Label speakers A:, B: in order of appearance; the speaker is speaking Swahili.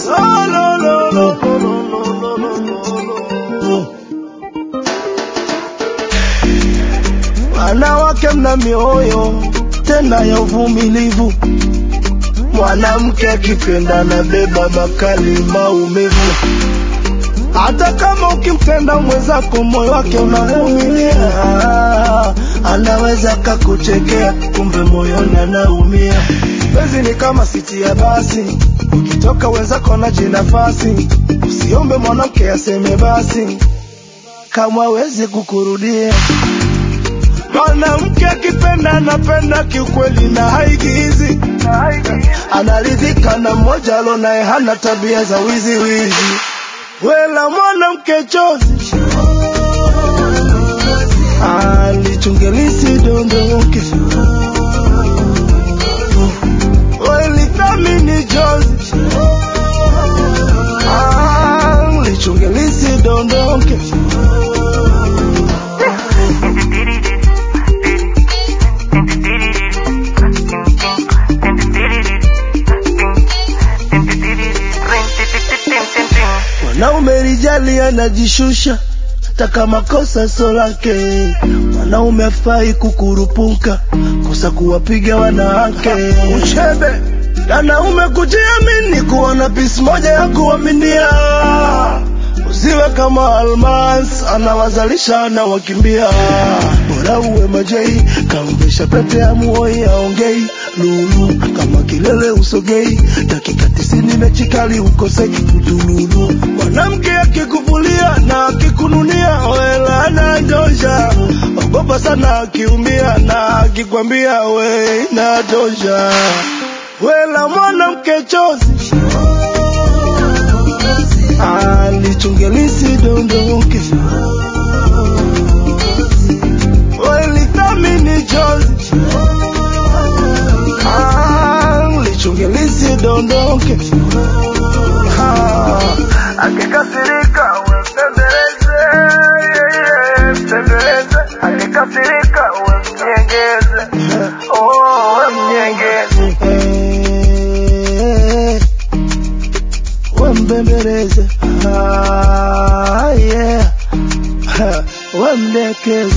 A: Wanawake mna mioyo tena ya uvumilivu. Mwanamke akipenda na beba makali maumivu. Hata kama ukimpenda mwenzako moyo wake unavumilia, anaweza kakuchekea kumbe moyoni anaumia. Penzi ni kama siti ya basi, ukitoka wenzako na jinafasi. Usiombe mwanamke aseme basi kama hawezi kukurudia. Mwanamke akipenda anapenda kiukweli na haigizi. Anaridhika na mmoja alonaye hana tabia za wizi wizi. Wela mwanamke chozi, alichungelisi dondoke. Weli thamini chozi, alichungelisi dondoke. Mwanaume rijali anajishusha hata kama kosa sio lake. Mwanaume hafai kukurupuka kosa kuwapiga wanawake. Uchebe mwanaume kujiamini, kuona pisi moja ya kuaminia. Usiwe kama Almas anawazalisha na wakimbia. Bora uwe majei kamvesha pete ya muoi aongei. Lulu kama kilele usogei, dakika 90 mechi kali ukose kujululu. Mwanamke akikuvulia na akikununia wela anatosha. Ogopa sana akiumia na akikwambia we inatosha. Wela mwanamke chozi, alichungelisi dondoke. Weli thamini chozi, alichungelisi dondoke. Akikasirika uwe mbembeleze, mbembeleze. Akikasirika uwe mnyengeze, uwe mnyengeze. Uwe mbembeleze, yeah. Uwe mdekeze.